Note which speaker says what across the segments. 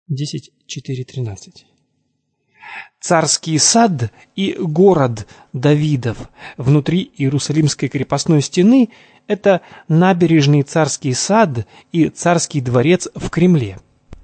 Speaker 1: 10:4-13. Царский сад и город Давидов внутри Иерусалимской крепостной стены – это набережный Царский сад и Царский дворец в Кремле.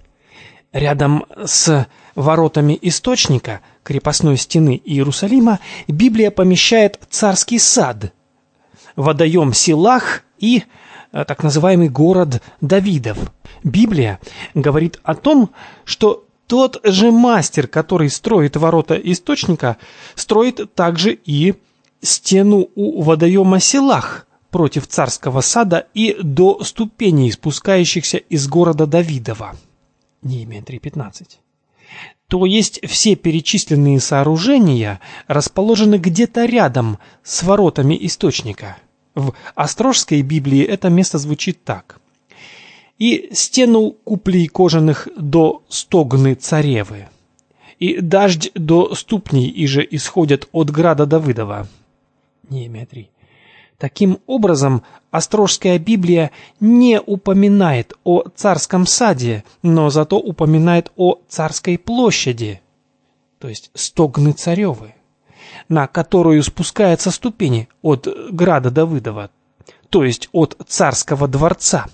Speaker 1: Рядом с воротами источника крепостной стены Иерусалима Библия помещает Царский сад, водоем Силах и так называемый город Давидов. Библия говорит о том, что тот же мастер, который строит ворота источника, строит также и стену у водоема Силах против Царского сада и до ступеней, спускающихся из города Давидова. Неемия 3:15. То есть все перечисленные сооружения расположены где-то рядом с воротами источника. В Острожской Библии это место звучит так: «И стену куплей кожаных до стогны царевы, и дождь до ступней иже исходят от града Давыдова». Неемия 3. Таким образом, Острожская Библия не упоминает о царском саде, но зато упоминает о царской площади, то есть стогны царевы, на которую спускаются ступени от града Давыдова, то есть от царского дворца.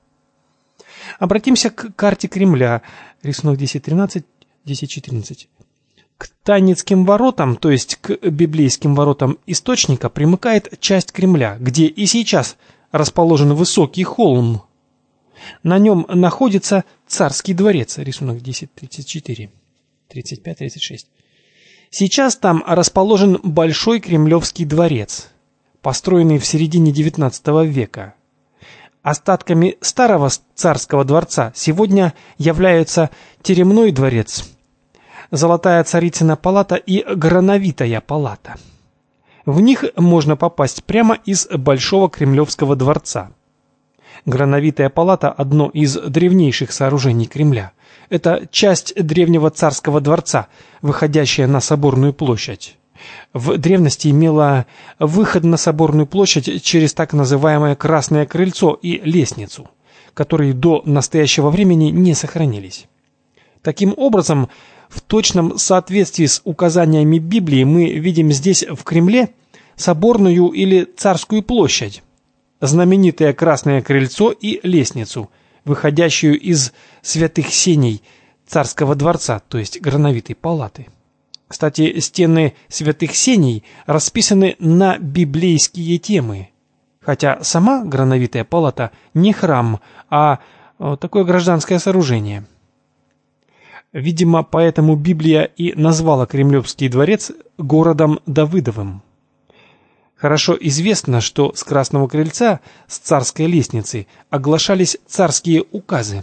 Speaker 1: Обратимся к карте Кремля, рисунок 10:13, 10:14. К Танницким воротам, то есть к библейским воротам источника, примыкает часть Кремля, где и сейчас расположен высокий холм. На нем находится Царский дворец, рисунок 10:34, 35-36. Сейчас там расположен Большой Кремлевский дворец, построенный в середине XIX века. Остатками старого царского дворца сегодня являются Теремной дворец, Золотая Царицына палата и Грановитая палата. В них можно попасть прямо из Большого Кремлевского дворца. Грановитая палата – одно из древнейших сооружений Кремля. Это часть древнего царского дворца, выходящая на Соборную площадь. В древности имела выход на Соборную площадь через так называемое Красное крыльцо и лестницу, которые до настоящего времени не сохранились. Таким образом, в точном соответствии с указаниями Библии мы видим здесь в Кремле Соборную или Царскую площадь, знаменитое Красное крыльцо и лестницу, выходящую из святых сеней Царского дворца, то есть Грановитой палаты. Кстати, стены святых сеней расписаны на библейские темы, хотя сама Грановитая палата не храм, а такое гражданское сооружение. Видимо, поэтому Библия и назвала Кремлевский дворец городом Давыдовым. Хорошо известно, что с Красного крыльца, с царской лестницы, оглашались царские указы.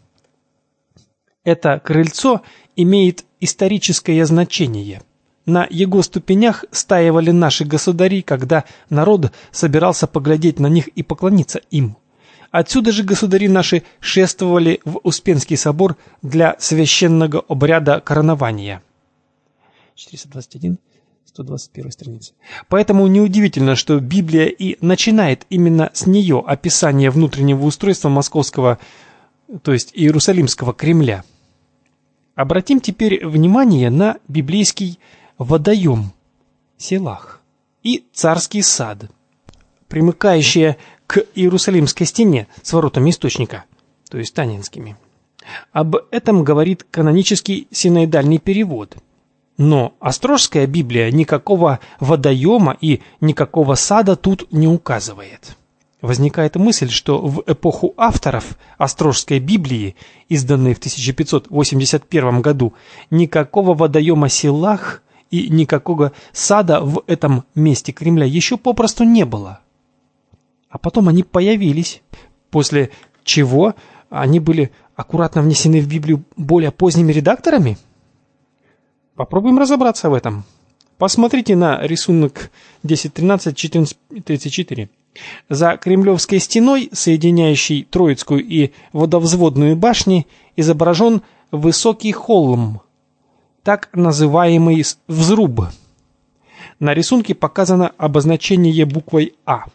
Speaker 1: Это крыльцо имеет историческое значение. На его ступенях стаивали наши государи, когда народ собирался поглядеть на них и поклониться им. Отсюда же государи наши шествовали в Успенский собор для священного обряда коронования. 421, 121 страница. Поэтому неудивительно, что Библия и начинает именно с нее описание внутреннего устройства московского, то есть Иерусалимского Кремля. Обратим теперь внимание на библейский водоем Силах и Царский сад, примыкающие к Иерусалимской стене с воротами источника, то есть Танинскими. Об этом говорит канонический синоидальный перевод. Но Острожская Библия никакого водоема и никакого сада тут не указывает. Возникает мысль, что в эпоху авторов Острожской Библии, изданной в 1581 году, никакого водоема Силах и никакого сада в этом месте Кремля еще попросту не было. А потом они появились, после чего они были аккуратно внесены в Библию более поздними редакторами? Попробуем разобраться в этом. Посмотрите на рисунок 10:13, 14:34. За Кремлевской стеной, соединяющей Троицкую и Водовзводную башни, изображен высокий холм, так называемый взруб. На рисунке показано обозначение буквой А.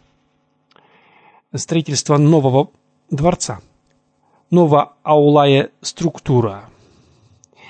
Speaker 1: Строительство нового дворца. Новоаулая структура.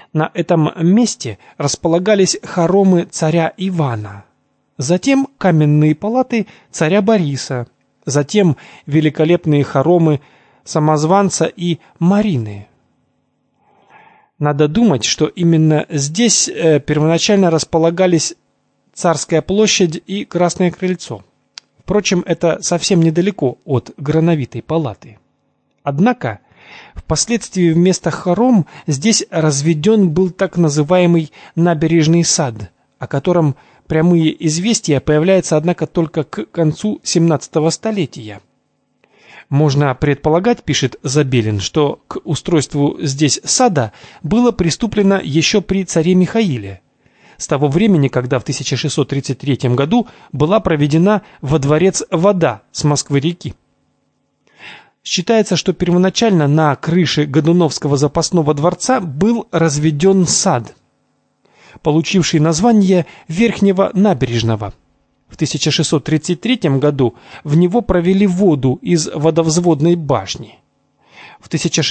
Speaker 1: На этом месте располагались хоромы царя Ивана, затем каменные палаты царя Бориса, затем великолепные хоромы Самозванца и Марины. Надо думать, что именно здесь первоначально располагались Царская площадь и Красное крыльцо. Впрочем, это совсем недалеко от Грановитой палаты. Однако, впоследствии вместо хором здесь разведен был так называемый набережный сад, о котором прямые известия появляются, однако, только к концу 17 столетия. Можно предполагать, пишет Забелин, что к устройству здесь сада было приступлено еще при царе Михаиле, с того времени, когда в 1633 году была проведена во дворец вода с Москвы-реки. Считается, что первоначально на крыше Годуновского запасного дворца был разведен сад, получивший название Верхнего набережного. В 1633 году в него провели воду из водовзводной башни. В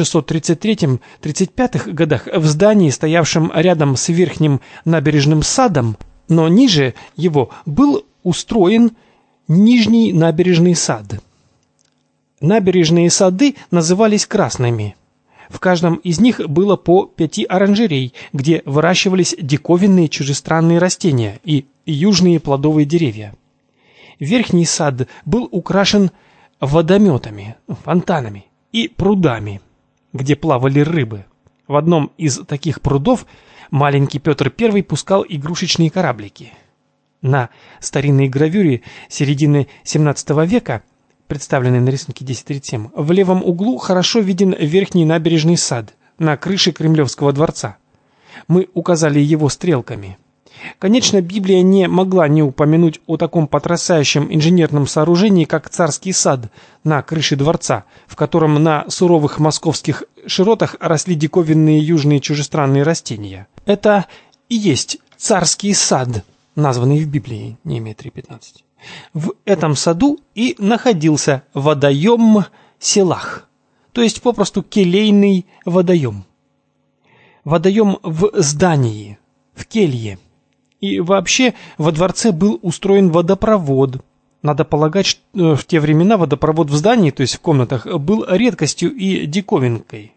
Speaker 1: 1633-35 годах в здании, стоявшем рядом с Верхним набережным садом, но ниже его, был устроен Нижний набережный сад. Набережные сады назывались красными. В каждом из них было по 5 оранжерей, где выращивались диковинные чужестранные растения и южные плодовые деревья. Верхний сад был украшен водометами, фонтанами и прудами, где плавали рыбы. В одном из таких прудов маленький Петр I пускал игрушечные кораблики. На старинной гравюре середины XVII века, представленной на рисунке 1037, в левом углу хорошо виден Верхний набережный сад на крыше Кремлевского дворца. Мы указали его стрелками. Конечно, Библия не могла не упомянуть о таком потрясающем инженерном сооружении, как Царский сад на крыше дворца, в котором на суровых московских широтах росли диковинные южные чужестранные растения. Это и есть Царский сад, названный в Библии, Неемия 3:15. В этом саду и находился водоем Селах, то есть попросту келейный водоем. Водоем в здании, в келье. И вообще во дворце был устроен водопровод. Надо полагать, что в те времена водопровод в здании, то есть в комнатах, был редкостью и диковинкой.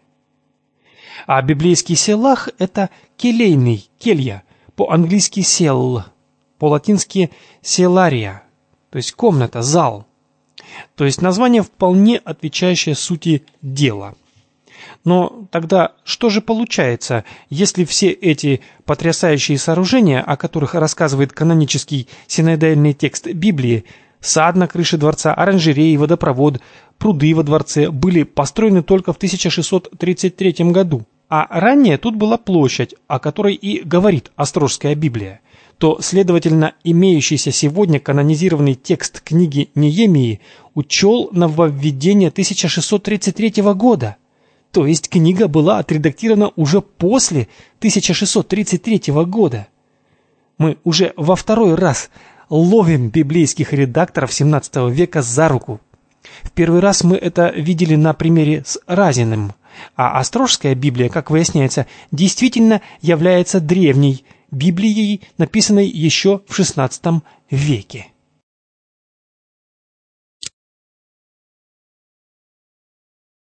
Speaker 1: А библейский селах – это келейный, келья, по-английски сел, по-латински селария, то есть комната, зал. То есть название вполне отвечающее сути дела. Но тогда что же получается, если все эти потрясающие сооружения, о которых рассказывает канонический синодальный текст Библии, сад на крыше дворца, оранжереи, водопровод, пруды во дворце, были построены только в 1633 году, а ранее тут была площадь, о которой и говорит Острожская Библия, то, следовательно, имеющийся сегодня канонизированный текст книги Неемии учел нововведение 1633 года. То есть книга была отредактирована уже после 1633 года. Мы уже во второй раз ловим библейских редакторов XVII века за руку. В первый раз мы это видели на примере с Разиным, а Острожская Библия, как выясняется, действительно является древней Библией, написанной еще в XVI веке.